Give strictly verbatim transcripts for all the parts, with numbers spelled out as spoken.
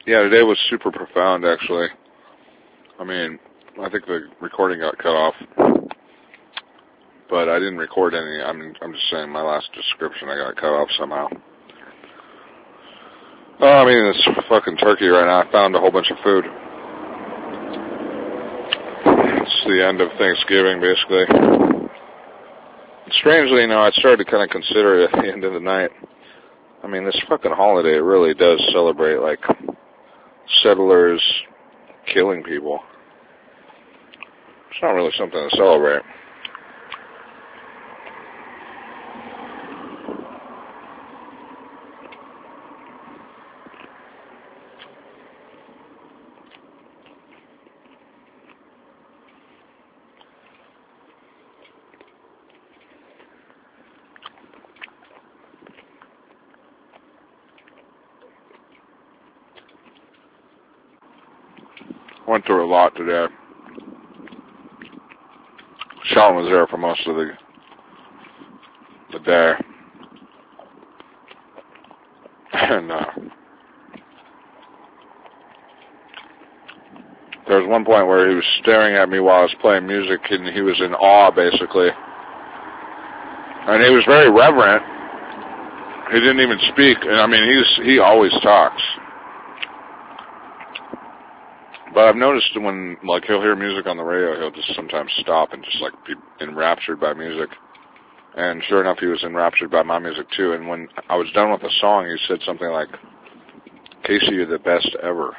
Yeah, today was super profound, actually. I mean, I think the recording got cut off, but I didn't record any. I mean, I'm just saying my last description, I got cut off somehow. Oh, I mean, it's fucking turkey right now. I found a whole bunch of food. It's the end of Thanksgiving, basically. Strangely, you know, I started to kind of consider it at the end of the night. I mean, this fucking holiday really does celebrate, like, settlers killing people. It's not really something to celebrate. Went through a lot today. Sean was there for most of the the day. And uh, there was one point where he was staring at me while I was playing music, and he was in awe, basically. And he was very reverent. He didn't even speak. And I mean, he's he always talks. But I've noticed when, like, he'll hear music on the radio, he'll just sometimes stop and just, like, be enraptured by music. And sure enough, he was enraptured by my music, too. And when I was done with the song, he said something like, "Casey, you're the best ever."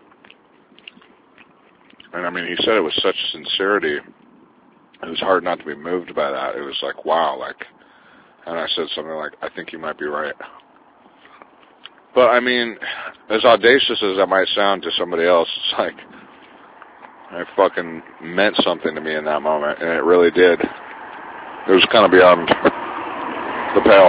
And, I mean, he said it with such sincerity. It was hard not to be moved by that. It was like, wow, like, and I said something like, "I think you might be right." But, I mean, as audacious as that might sound to somebody else, it's like, it fucking meant something to me in that moment, and it really did. It was kind of beyond the pale.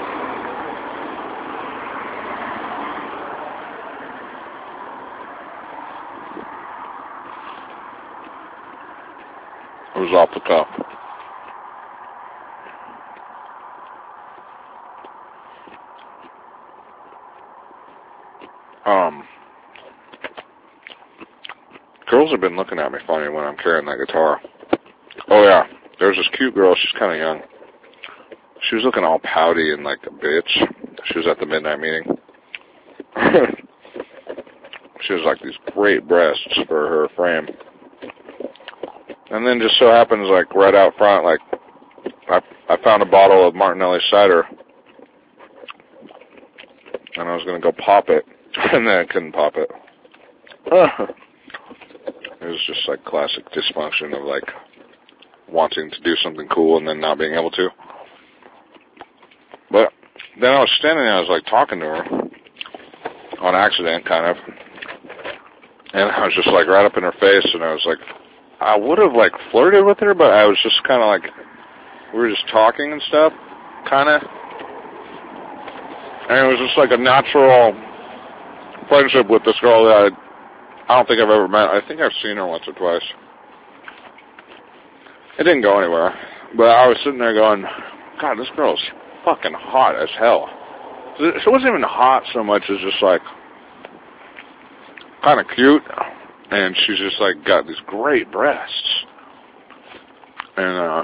It was off the cuff. Um, girls have been looking at me funny when I'm carrying that guitar. Oh, yeah. There's this cute girl. She's kind of young. She was looking all pouty and like a bitch. She was at the midnight meeting. She has like these great breasts for her frame. And then just so happens, like, right out front, like, I, I found a bottle of Martinelli cider. And I was going to go pop it. And then I couldn't pop it. It was just like classic dysfunction of like wanting to do something cool and then not being able to. But then I was standing there, I was like talking to her on accident, kind of. And I was just like right up in her face, and I was like, I would have like flirted with her, but I was just kind of like, we were just talking and stuff, kind of. And it was just like a natural friendship with this girl that I, I don't think I've ever met. I think I've seen her once or twice. It didn't go anywhere. But I was sitting there going, God, this girl's fucking hot as hell. She wasn't even hot so much as just like kind of cute. And she's just like got these great breasts. And, uh,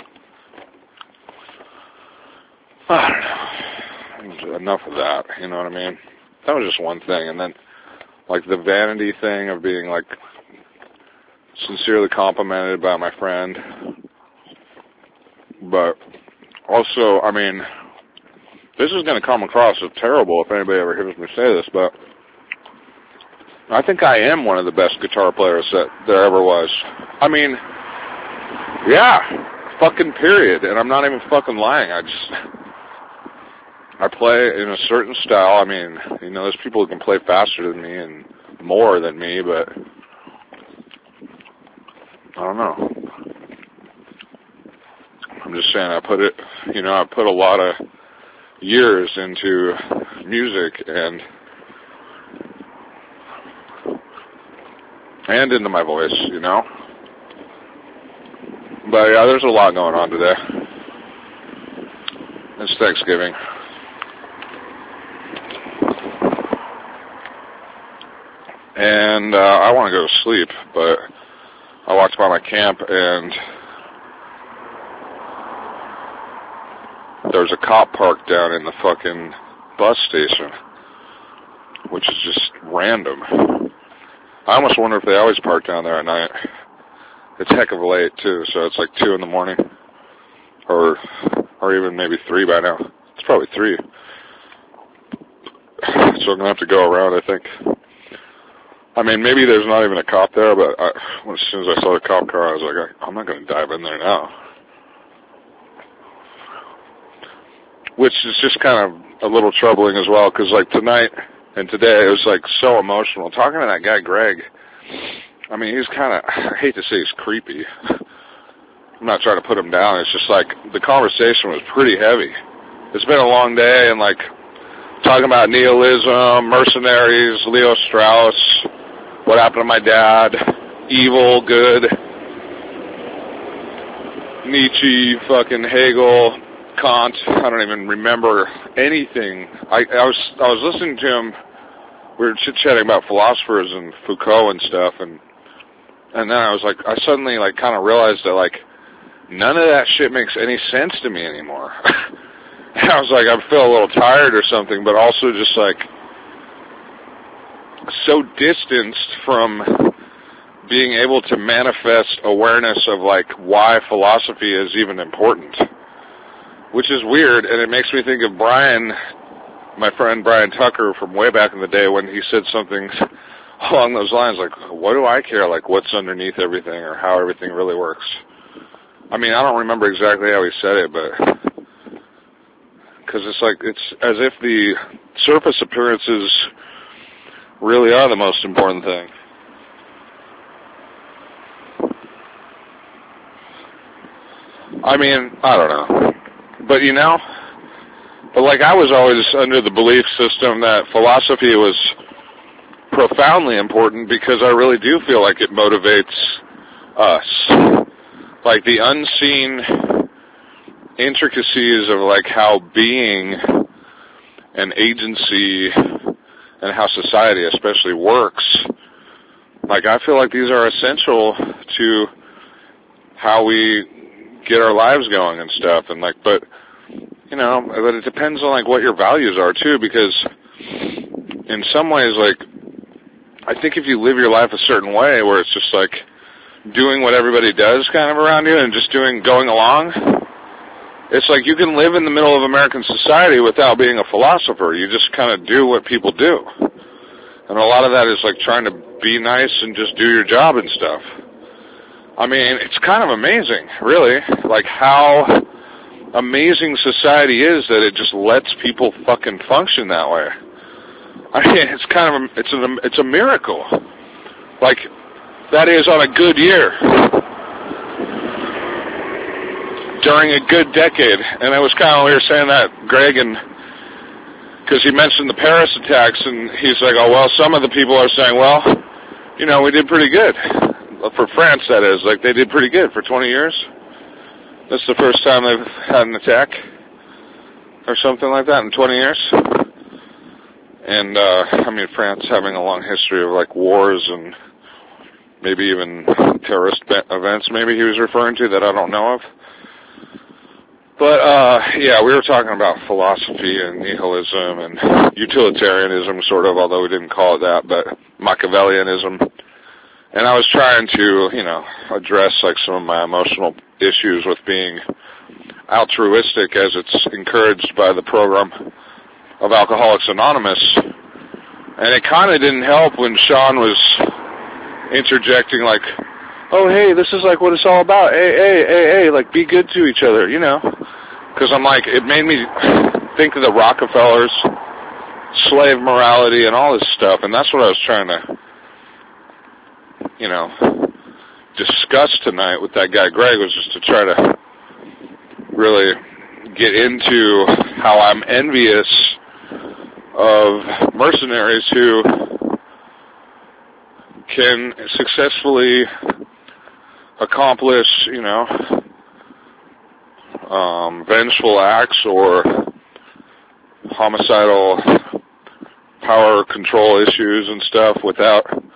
I don't know. Enough of that, you know what I mean? That was just one thing. And then, like, the vanity thing of being, like, sincerely complimented by my friend. But also, I mean, this is going to come across as terrible if anybody ever hears me say this, but I think I am one of the best guitar players that there ever was. I mean, yeah, fucking period. And I'm not even fucking lying. I just, I play in a certain style. I mean, you know, there's people who can play faster than me and more than me, but I don't know. I'm just saying I put it, you know, I put a lot of years into music and and into my voice, you know. But yeah, there's a lot going on today. It's Thanksgiving. and uh, I want to go to sleep, but I walked by my camp, and there's a cop parked down in the fucking bus station, which is just random. I almost wonder if they always park down there at night. It's heck of late, too, so it's like two in the morning, or or even maybe three by now. It's probably three. So I'm going to have to go around, I think. I mean, maybe there's not even a cop there, but I, as soon as I saw the cop car, I was like, I'm not going to dive in there now. Which is just kind of a little troubling as well, because like tonight and today, it was like so emotional. Talking to that guy, Greg, I mean, he's kind of, I hate to say he's creepy. I'm not trying to put him down. It's just like the conversation was pretty heavy. It's been a long day, and like talking about nihilism, mercenaries, Leo Strauss, what happened to my dad, evil, good, Nietzsche, fucking Hegel, Kant. I don't even remember anything. I, I was I was listening to him. We were chit-chatting about philosophers and Foucault and stuff, and and then I was like, I suddenly like kind of realized that like none of that shit makes any sense to me anymore. And I was like, I feel a little tired or something, but also just like so distanced from being able to manifest awareness of like why philosophy is even important. Which is weird, and it makes me think of Brian, my friend Brian Tucker from way back in the day when he said something along those lines, like, what do I care, like, what's underneath everything or how everything really works? I mean, I don't remember exactly how he said it, but, because it's like, it's as if the surface appearances really are the most important thing. I mean, I don't know. But, you know, but like I was always under the belief system that philosophy was profoundly important because I really do feel like it motivates us. Like the unseen intricacies of like how being and agency and how society especially works. Like I feel like these are essential to how we get our lives going and stuff, and like, but you know, but it depends on like what your values are too, because in some ways, like, I think if you live your life a certain way, where it's just like doing what everybody does kind of around you and just doing, going along, it's like you can live in the middle of American society without being a philosopher. You just kind of do what people do, and a lot of that is like trying to be nice and just do your job and stuff. I mean, it's kind of amazing, really, like how amazing society is that it just lets people fucking function that way. I mean, it's kind of, a, it's a, it's a miracle. Like, that is on a good year. During a good decade. And it was kind of, we were saying that, Greg, and, because he mentioned the Paris attacks, and he's like, oh, well, some of the people are saying, well, you know, we did pretty good. For France, that is. Like, they did pretty good for twenty years. That's the first time they've had an attack or something like that in twenty years. And, uh, I mean, France having a long history of, like, wars and maybe even terrorist events maybe he was referring to that I don't know of. But, uh, yeah, we were talking about philosophy and nihilism and utilitarianism, sort of, although we didn't call it that, but Machiavellianism. And I was trying to, you know, address, like, some of my emotional issues with being altruistic as it's encouraged by the program of Alcoholics Anonymous. And it kind of didn't help when Sean was interjecting, like, oh, hey, this is, like, what it's all about. Hey, hey, hey, hey, like, be good to each other, you know. Because I'm like, it made me think of the Rockefellers, slave morality, and all this stuff. And that's what I was trying to, you know, discuss tonight with that guy Greg, was just to try to really get into how I'm envious of mercenaries who can successfully accomplish, you know, um, vengeful acts or homicidal power control issues and stuff without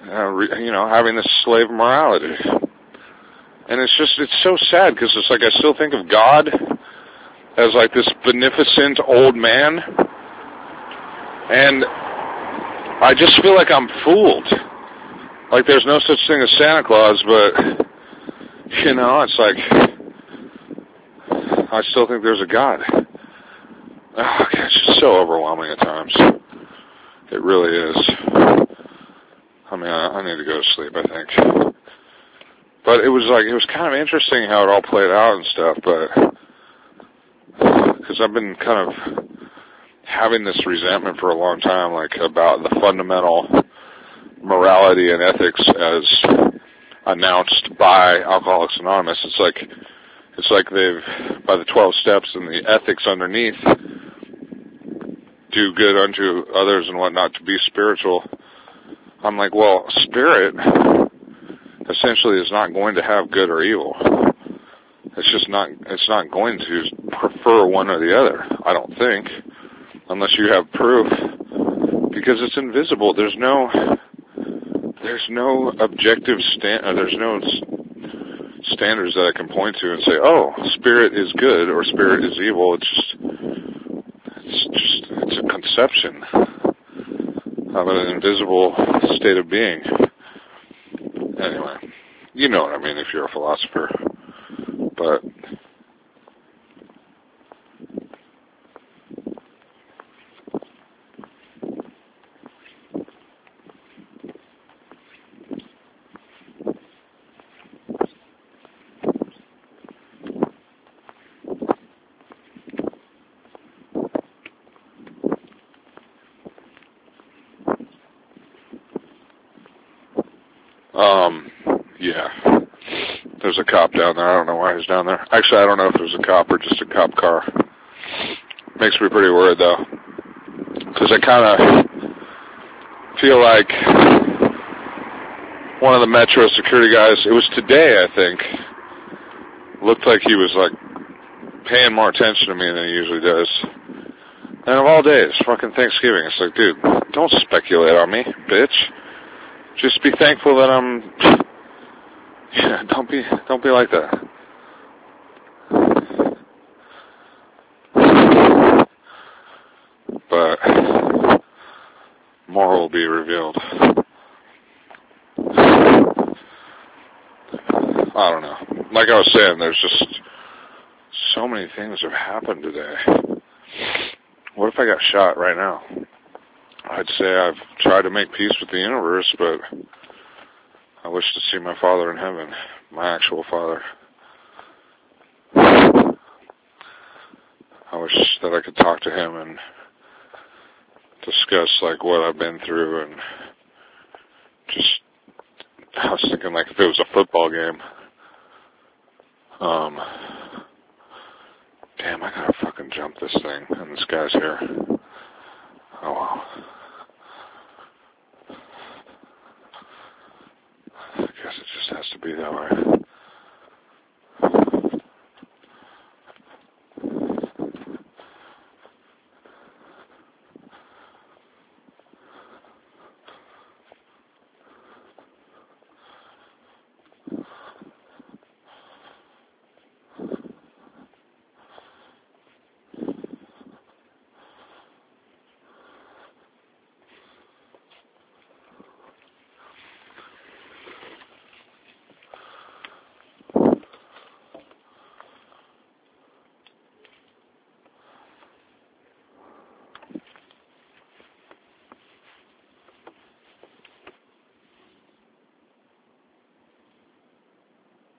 uh, re, you know, having this slave morality. And it's just, it's so sad, because it's like I still think of God as like this beneficent old man, and I just feel like I'm fooled. Like there's no such thing as Santa Claus, but, you know, it's like, I still think there's a God. Oh, God, it's just so overwhelming at times. It really is. I mean, I, I need to go to sleep, I think. But it was like, it was kind of interesting how it all played out and stuff, but, because I've been kind of having this resentment for a long time, like, about the fundamental morality and ethics as announced by Alcoholics Anonymous. It's like, it's like they've, by the twelve steps and the ethics underneath, do good unto others and whatnot to be spiritual. I'm like, well, spirit essentially is not going to have good or evil. It's just not, it's not going to prefer one or the other, I don't think, unless you have proof, because it's invisible. There's no, there's no objective stand, or there's no standards that I can point to and say, oh, spirit is good or spirit is evil. It's just, it's just, it's a conception of an invisible state of being. Anyway, you know what I mean if you're a philosopher. But Um, yeah. There's a cop down there. I don't know why he's down there. Actually, I don't know if there's a cop or just a cop car. Makes me pretty worried, though. Because I kind of feel like one of the Metro security guys, it was today, I think, looked like he was, like, paying more attention to me than he usually does. And of all days, fucking Thanksgiving. It's like, dude, don't speculate on me, bitch. Just be thankful that I'm, yeah, don't be, don't be like that. But more will be revealed. I don't know. Like I was saying, there's just so many things have happened today. What if I got shot right now? I'd say I've tried to make peace with the universe, but I wish to see my Father in heaven, my actual Father. I wish that I could talk to him and discuss, like, what I've been through, and just, I was thinking, like, if it was a football game. Um, damn, I gotta fucking jump this thing, and this guy's here. Oh, wow. I guess it just has to be that way.